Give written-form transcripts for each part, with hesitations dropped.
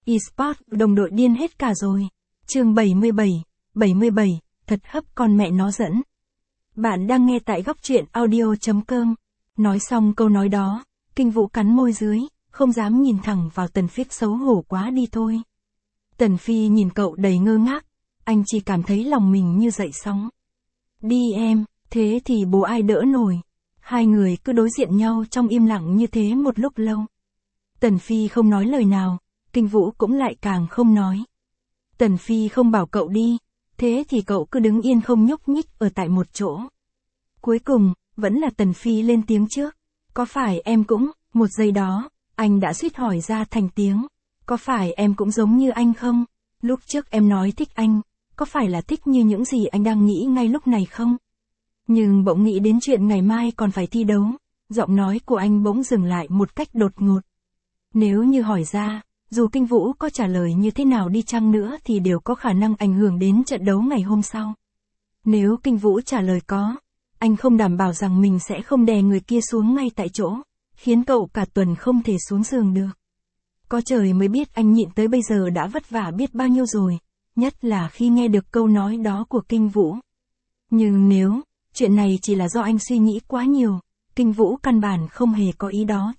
eSports, đồng đội điên hết cả rồi. Chương 77, thật hấp con mẹ nó dẫn. Bạn đang nghe tại góc truyện audio.com. Nói xong câu nói đó, Kinh Vũ cắn môi dưới, không dám nhìn thẳng vào Tần Phi, xấu hổ quá đi thôi. Tần Phi nhìn cậu đầy ngơ ngác, anh chỉ cảm thấy lòng mình như dậy sóng. Đi em, thế thì bố ai đỡ nổi. Hai người cứ đối diện nhau trong im lặng như thế một lúc lâu. Tần Phi không nói lời nào, Kinh Vũ cũng lại càng không nói. Tần Phi không bảo cậu đi, thế thì cậu cứ đứng yên không nhúc nhích ở tại một chỗ. Cuối cùng, vẫn là Tần Phi lên tiếng trước. Có phải em cũng, một giây đó, anh đã suýt hỏi ra thành tiếng. Có phải em cũng giống như anh không? Lúc trước em nói thích anh, có phải là thích như những gì anh đang nghĩ ngay lúc này không? Nhưng bỗng nghĩ đến chuyện ngày mai còn phải thi đấu, giọng nói của anh bỗng dừng lại một cách đột ngột. Nếu như hỏi ra, dù Kinh Vũ có trả lời như thế nào đi chăng nữa thì đều có khả năng ảnh hưởng đến trận đấu ngày hôm sau. Nếu Kinh Vũ trả lời có, anh không đảm bảo rằng mình sẽ không đè người kia xuống ngay tại chỗ, khiến cậu cả tuần không thể xuống giường được. Có trời mới biết anh nhịn tới bây giờ đã vất vả biết bao nhiêu rồi, nhất là khi nghe được câu nói đó của Kinh Vũ. Nhưng nếu, chuyện này chỉ là do anh suy nghĩ quá nhiều, Kinh Vũ căn bản không hề có ý đó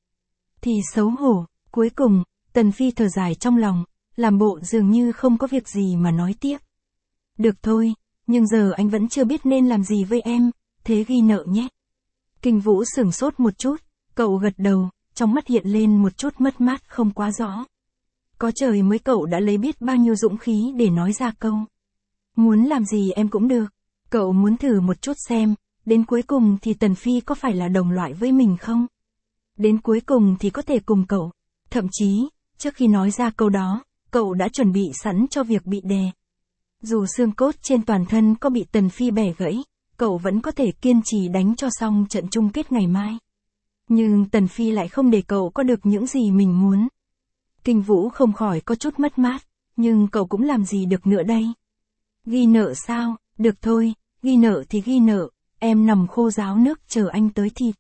thì xấu hổ. Cuối cùng, Tần Phi thở dài trong lòng, làm bộ dường như không có việc gì mà nói tiếp. Được thôi, nhưng giờ anh vẫn chưa biết nên làm gì với em, thế ghi nợ nhé. Kinh Vũ sửng sốt một chút, cậu gật đầu, trong mắt hiện lên một chút mất mát không quá rõ. Có trời mới cậu đã lấy biết bao nhiêu dũng khí để nói ra câu. Muốn làm gì em cũng được, cậu muốn thử một chút xem, đến cuối cùng thì Tần Phi có phải là đồng loại với mình không? Đến cuối cùng thì có thể cùng cậu. Thậm chí, trước khi nói ra câu đó, cậu đã chuẩn bị sẵn cho việc bị đè. Dù xương cốt trên toàn thân có bị Tần Phi bẻ gãy, cậu vẫn có thể kiên trì đánh cho xong trận chung kết ngày mai. Nhưng Tần Phi lại không để cậu có được những gì mình muốn. Kinh Vũ không khỏi có chút mất mát, nhưng cậu cũng làm gì được nữa đây. Ghi nợ sao? Được thôi, ghi nợ thì ghi nợ, em nằm khô ráo nước chờ anh tới thịt.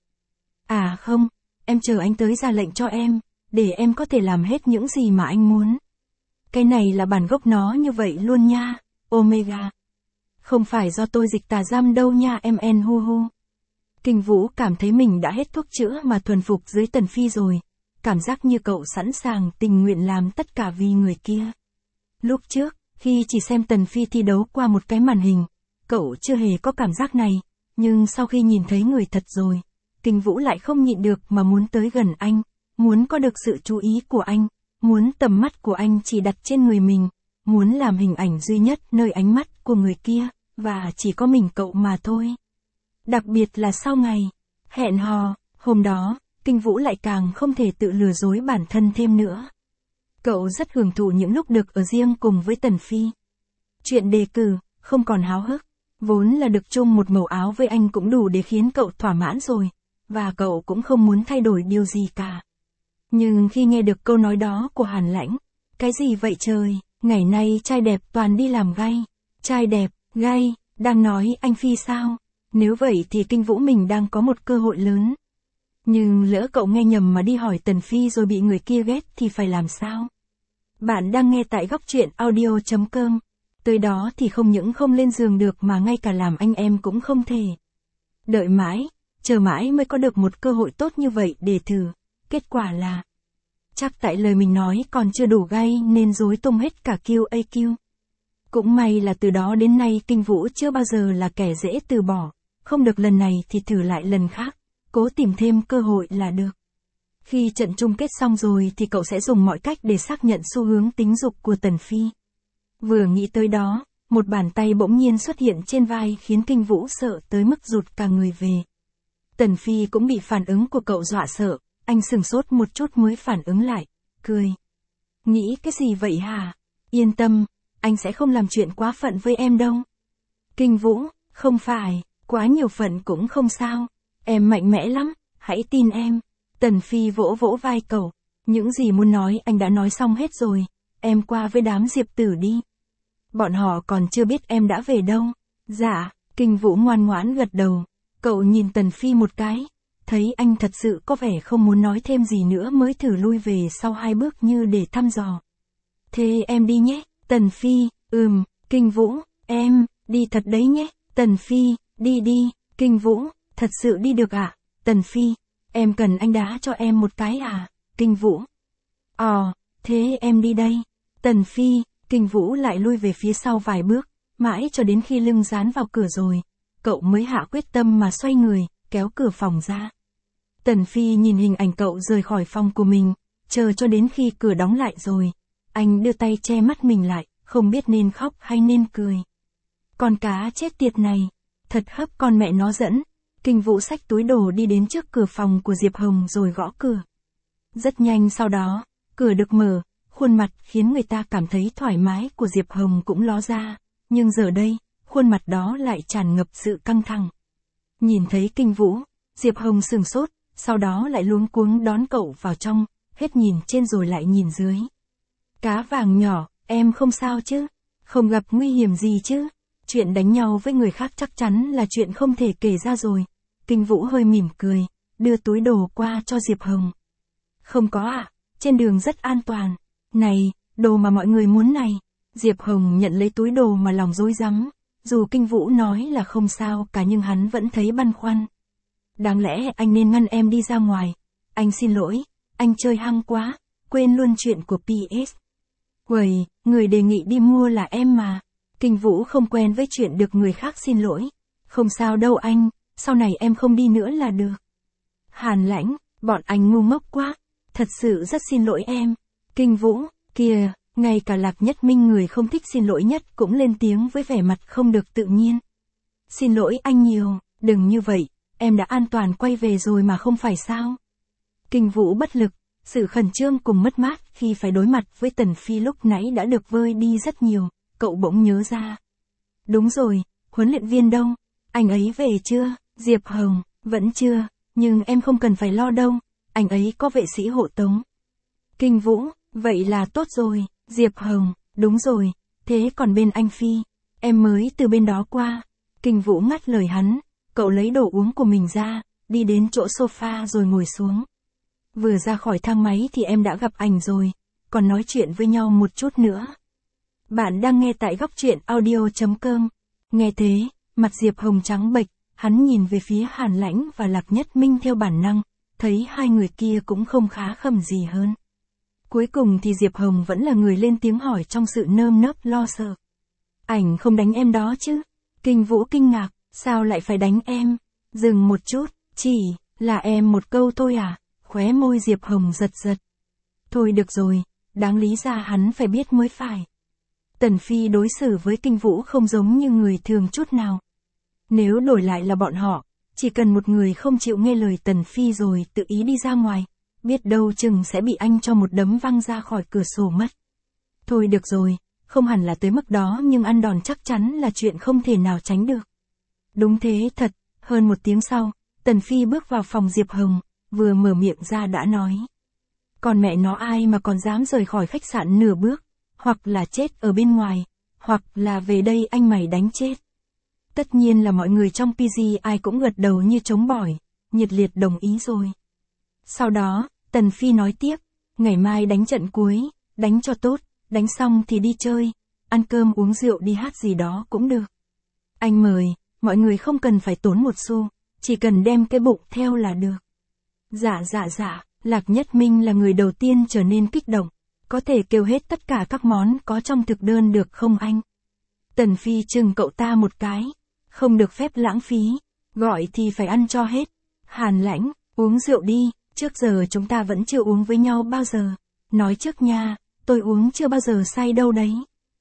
À không, em chờ anh tới ra lệnh cho em, để em có thể làm hết những gì mà anh muốn. Cái này là bản gốc nó như vậy luôn nha, Omega. Không phải do tôi dịch tà giam đâu nha em hu hu. Kinh Vũ cảm thấy mình đã hết thuốc chữa mà thuần phục dưới Tần Phi rồi, cảm giác như cậu sẵn sàng tình nguyện làm tất cả vì người kia. Lúc trước, khi chỉ xem Tần Phi thi đấu qua một cái màn hình, cậu chưa hề có cảm giác này, nhưng sau khi nhìn thấy người thật rồi, Kinh Vũ lại không nhịn được mà muốn tới gần anh, muốn có được sự chú ý của anh, muốn tầm mắt của anh chỉ đặt trên người mình, muốn làm hình ảnh duy nhất nơi ánh mắt của người kia, và chỉ có mình cậu mà thôi. Đặc biệt là sau ngày hẹn hò, hôm đó, Kinh Vũ lại càng không thể tự lừa dối bản thân thêm nữa. Cậu rất hưởng thụ những lúc được ở riêng cùng với Tần Phi. Chuyện đề cử, không còn háo hức, vốn là được chung một màu áo với anh cũng đủ để khiến cậu thỏa mãn rồi, và cậu cũng không muốn thay đổi điều gì cả. Nhưng khi nghe được câu nói đó của Hàn Lãnh, cái gì vậy trời, ngày nay trai đẹp toàn đi làm gay, trai đẹp, gay, đang nói anh Phi sao? Nếu vậy thì Kinh Vũ mình đang có một cơ hội lớn. Nhưng lỡ cậu nghe nhầm mà đi hỏi Tần Phi rồi bị người kia ghét thì phải làm sao? Bạn đang nghe tại góc truyện audio.com. Tới đó thì không những không lên giường được mà ngay cả làm anh em cũng không thể. Đợi mãi, chờ mãi mới có được một cơ hội tốt như vậy để thử. Kết quả là, chắc tại lời mình nói còn chưa đủ gay nên rối tung hết cả QAQ. Cũng may là từ đó đến nay Kinh Vũ chưa bao giờ là kẻ dễ từ bỏ. Không được lần này thì thử lại lần khác, cố tìm thêm cơ hội là được. Khi trận chung kết xong rồi thì cậu sẽ dùng mọi cách để xác nhận xu hướng tính dục của Tần Phi. Vừa nghĩ tới đó, một bàn tay bỗng nhiên xuất hiện trên vai khiến Kinh Vũ sợ tới mức rụt cả người về. Tần Phi cũng bị phản ứng của cậu dọa sợ, anh sửng sốt một chút mới phản ứng lại, cười. Nghĩ cái gì vậy hả? Yên tâm, anh sẽ không làm chuyện quá phận với em đâu. Kinh Vũ, không phải, quá nhiều phận cũng không sao, em mạnh mẽ lắm, hãy tin em. Tần Phi vỗ vỗ vai cậu, những gì muốn nói anh đã nói xong hết rồi, em qua với đám Diệp Tử đi. Bọn họ còn chưa biết em đã về đâu. Dạ, Kinh Vũ ngoan ngoãn gật đầu, cậu nhìn Tần Phi một cái, thấy anh thật sự có vẻ không muốn nói thêm gì nữa mới thử lui về sau 2 bước như để thăm dò, Thế em đi nhé, Tần Phi, Kinh Vũ, em, đi thật đấy nhé, Tần Phi, đi, Kinh Vũ, thật sự đi được à, Tần Phi, em cần anh đá cho em một cái à, Kinh Vũ. Thế em đi đây, Tần Phi, Kinh Vũ lại lui về phía sau vài bước, mãi cho đến khi lưng dán vào cửa rồi, cậu mới hạ quyết tâm mà xoay người, kéo cửa phòng ra. Tần Phi nhìn hình ảnh cậu rời khỏi phòng của mình, chờ cho đến khi cửa đóng lại rồi. Anh đưa tay che mắt mình lại, không biết nên khóc hay nên cười. Con cá chết tiệt này, thật hấp con mẹ nó dẫn. Kinh Vũ xách túi đồ đi đến trước cửa phòng của Diệp Hồng rồi gõ cửa. Rất nhanh sau đó, cửa được mở, khuôn mặt khiến người ta cảm thấy thoải mái của Diệp Hồng cũng ló ra, nhưng giờ đây, khuôn mặt đó lại tràn ngập sự căng thẳng. Nhìn thấy Kinh Vũ, Diệp Hồng sửng sốt, sau đó lại luống cuống đón cậu vào trong, hết nhìn trên rồi lại nhìn dưới. Cá vàng nhỏ, em không sao chứ? Không gặp nguy hiểm gì chứ? Chuyện đánh nhau với người khác chắc chắn là chuyện không thể kể ra rồi. Kinh Vũ hơi mỉm cười, đưa túi đồ qua cho Diệp Hồng. Không có ạ, trên đường rất an toàn. Này, đồ mà mọi người muốn này. Diệp Hồng nhận lấy túi đồ mà lòng rối rắm. Dù Kinh Vũ nói là không sao cả nhưng hắn vẫn thấy băn khoăn. Đáng lẽ anh nên ngăn em đi ra ngoài. Anh xin lỗi, anh chơi hăng quá, quên luôn chuyện của PS. Uầy, người đề nghị đi mua là em mà. Kinh Vũ không quen với chuyện được người khác xin lỗi. Không sao đâu anh, sau này em không đi nữa là được. Hàn Lãnh, bọn anh ngu ngốc quá. Thật sự rất xin lỗi em. Kinh Vũ, kìa, ngay cả Lạc Nhất Minh người không thích xin lỗi nhất cũng lên tiếng với vẻ mặt không được tự nhiên. Xin lỗi anh nhiều, đừng như vậy, em đã an toàn quay về rồi mà không phải sao. Kinh Vũ bất lực, sự khẩn trương cùng mất mát khi phải đối mặt với Tần Phi lúc nãy đã được vơi đi rất nhiều, cậu bỗng nhớ ra. Đúng rồi, huấn luyện viên đâu? Anh ấy về chưa? Diệp Hồng, vẫn chưa, nhưng em không cần phải lo đâu, anh ấy có vệ sĩ hộ tống. Kinh Vũ, vậy là tốt rồi. Diệp Hồng, đúng rồi, thế còn bên anh Phi, em mới từ bên đó qua. Kinh Vũ ngắt lời hắn, cậu lấy đồ uống của mình ra, đi đến chỗ sofa rồi ngồi xuống. Vừa ra khỏi thang máy thì em đã gặp ảnh rồi, còn nói chuyện với nhau một chút nữa. Bạn đang nghe tại góc truyện audio.com. Nghe thế, mặt Diệp Hồng trắng bệch, hắn nhìn về phía Hàn Lãnh và Lạc Nhất Minh theo bản năng, thấy hai người kia cũng không khá khẩm gì hơn. Cuối cùng thì Diệp Hồng vẫn là người lên tiếng hỏi trong sự nơm nớp lo sợ. Ảnh không đánh em đó chứ? Kinh Vũ kinh ngạc, sao lại phải đánh em? Dừng một chút, chỉ là em một câu thôi à? Khóe môi Diệp Hồng giật giật. Thôi được rồi, đáng lý ra hắn phải biết mới phải. Tần Phi đối xử với Kinh Vũ không giống như người thường chút nào. Nếu đổi lại là bọn họ, chỉ cần một người không chịu nghe lời Tần Phi rồi tự ý đi ra ngoài, biết đâu chừng sẽ bị anh cho một đấm văng ra khỏi cửa sổ mất. Thôi được rồi, không hẳn là tới mức đó nhưng ăn đòn chắc chắn là chuyện không thể nào tránh được. Đúng thế thật, hơn một tiếng sau, Tần Phi bước vào phòng Diệp Hồng, vừa mở miệng ra đã nói. Còn mẹ nó ai mà còn dám rời khỏi khách sạn nửa bước, hoặc là chết ở bên ngoài, hoặc là về đây anh mày đánh chết. Tất nhiên là mọi người trong PG ai cũng gật đầu như trống bỏi, nhiệt liệt đồng ý rồi. Sau đó, Tần Phi nói tiếp, ngày mai đánh trận cuối, đánh cho tốt, đánh xong thì đi chơi, ăn cơm uống rượu đi hát gì đó cũng được. Anh mời, mọi người không cần phải tốn một xu, chỉ cần đem cái bụng theo là được. Dạ, Lạc Nhất Minh là người đầu tiên trở nên kích động, có thể kêu hết tất cả các món có trong thực đơn được không anh? Tần Phi chừng cậu ta một cái, không được phép lãng phí, gọi thì phải ăn cho hết. Hàn Lãnh, uống rượu đi, trước giờ chúng ta vẫn chưa uống với nhau bao giờ. Nói trước nha, tôi uống chưa bao giờ say đâu đấy.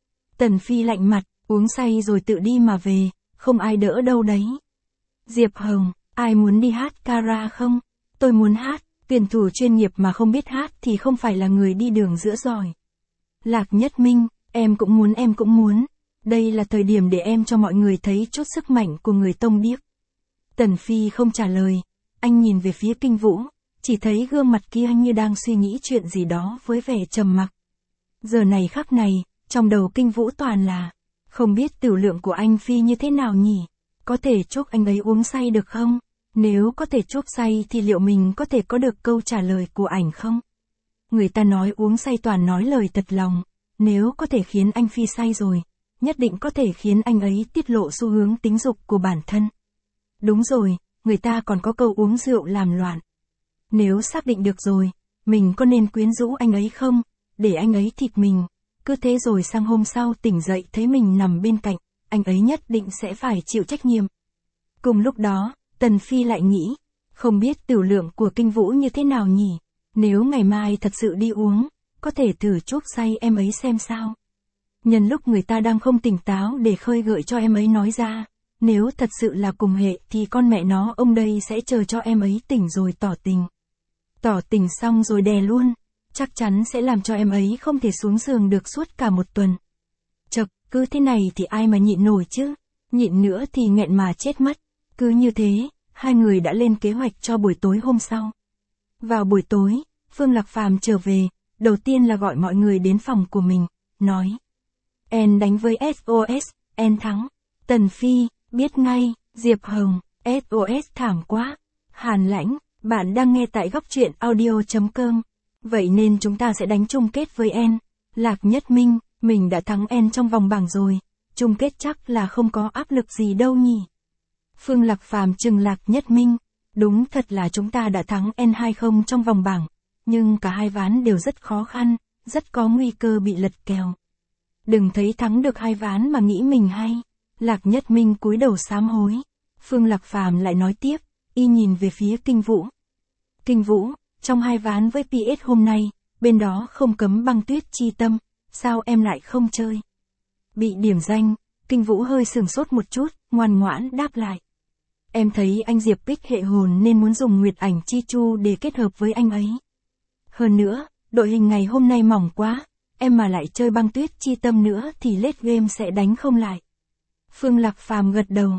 Tần Phi lạnh mặt, uống say rồi tự đi mà về, không ai đỡ đâu đấy. Diệp Hồng, ai muốn đi hát kara không? Tôi muốn hát, tuyển thủ chuyên nghiệp mà không biết hát thì không phải là người đi đường giữa giỏi. Lạc Nhất Minh, em cũng muốn. Đây là thời điểm để em cho mọi người thấy chút sức mạnh của người tông điếc. Tần Phi không trả lời, anh nhìn về phía Kinh Vũ, chỉ thấy gương mặt kia như đang suy nghĩ chuyện gì đó với vẻ trầm mặc. Giờ này khắc này, trong đầu Kinh Vũ toàn là, không biết tiểu lượng của anh Phi như thế nào nhỉ? Có thể chúc anh ấy uống say được không? Nếu có thể chúc say thì liệu mình có thể có được câu trả lời của ảnh không? Người ta nói uống say toàn nói lời thật lòng, nếu có thể khiến anh Phi say rồi, nhất định có thể khiến anh ấy tiết lộ xu hướng tính dục của bản thân. Đúng rồi, người ta còn có câu uống rượu làm loạn. Nếu xác định được rồi, mình có nên quyến rũ anh ấy không, để anh ấy thịt mình, cứ thế rồi sang hôm sau tỉnh dậy thấy mình nằm bên cạnh, anh ấy nhất định sẽ phải chịu trách nhiệm. Cùng lúc đó, Tần Phi lại nghĩ, không biết tiểu lượng của Kinh Vũ như thế nào nhỉ, nếu ngày mai thật sự đi uống, có thể thử chuốc say em ấy xem sao. Nhân lúc người ta đang không tỉnh táo để khơi gợi cho em ấy nói ra, nếu thật sự là cùng hệ thì con mẹ nó ông đây sẽ chờ cho em ấy tỉnh rồi tỏ tình. Tỏ tình xong rồi đè luôn, chắc chắn sẽ làm cho em ấy không thể xuống giường được suốt cả một tuần. Chật, cứ thế này thì ai mà nhịn nổi chứ, nhịn nữa thì nghẹn mà chết mất. Cứ như thế, hai người đã lên kế hoạch cho buổi tối hôm sau. Vào buổi tối, Phương Lạc Phàm trở về, đầu tiên là gọi mọi người đến phòng của mình, nói. En đánh với SOS, En thắng. Tần Phi, biết ngay, Diệp Hồng, SOS thảm quá. Hàn Lãnh, bạn đang nghe tại góc truyện audio.com. Vậy nên chúng ta sẽ đánh chung kết với En. Lạc Nhất Minh, mình đã thắng En trong vòng bảng rồi, chung kết chắc là không có áp lực gì đâu nhỉ. Phương Lạc Phàm trừng Lạc Nhất Minh, đúng thật là chúng ta đã thắng N20 trong vòng bảng, nhưng cả hai ván đều rất khó khăn, rất có nguy cơ bị lật kèo. Đừng thấy thắng được hai ván mà nghĩ mình hay. Lạc Nhất Minh cúi đầu sám hối. Phương Lạc Phàm lại nói tiếp, y nhìn về phía Kinh Vũ. Kinh Vũ, trong hai ván với PS hôm nay, bên đó không cấm băng tuyết chi tâm, sao em lại không chơi? Bị điểm danh, Kinh Vũ hơi sửng sốt một chút, ngoan ngoãn đáp lại. Em thấy anh Diệp Bích hệ hồn nên muốn dùng Nguyệt Ảnh Chi Chu để kết hợp với anh ấy. Hơn nữa, đội hình ngày hôm nay mỏng quá, em mà lại chơi băng tuyết chi tâm nữa thì late game sẽ đánh không lại. Phương Lạc Phàm gật đầu,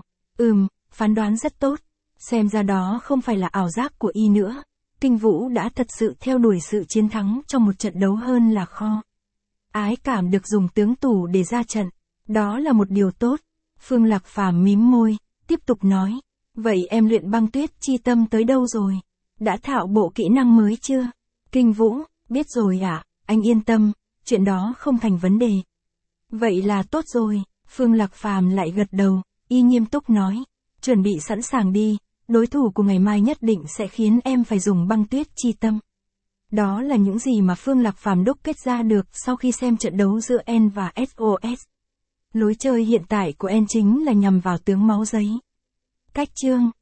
phán đoán rất tốt, xem ra đó không phải là ảo giác của y nữa. Kinh Vũ đã thật sự theo đuổi sự chiến thắng trong một trận đấu hơn là kho. Ái cảm được dùng tướng tù để ra trận, đó là một điều tốt. Phương Lạc Phàm mím môi, tiếp tục nói, vậy em luyện băng tuyết chi tâm tới đâu rồi? Đã thạo bộ kỹ năng mới chưa? Kinh Vũ, biết rồi ạ, anh yên tâm, chuyện đó không thành vấn đề. Vậy là tốt rồi, Phương Lạc Phàm lại gật đầu, y nghiêm túc nói, chuẩn bị sẵn sàng đi, đối thủ của ngày mai nhất định sẽ khiến em phải dùng băng tuyết chi tâm. Đó là những gì mà Phương Lạc Phàm đúc kết ra được sau khi xem trận đấu giữa En và SOS. Lối chơi hiện tại của En chính là nhằm vào tướng máu giấy. Cách chương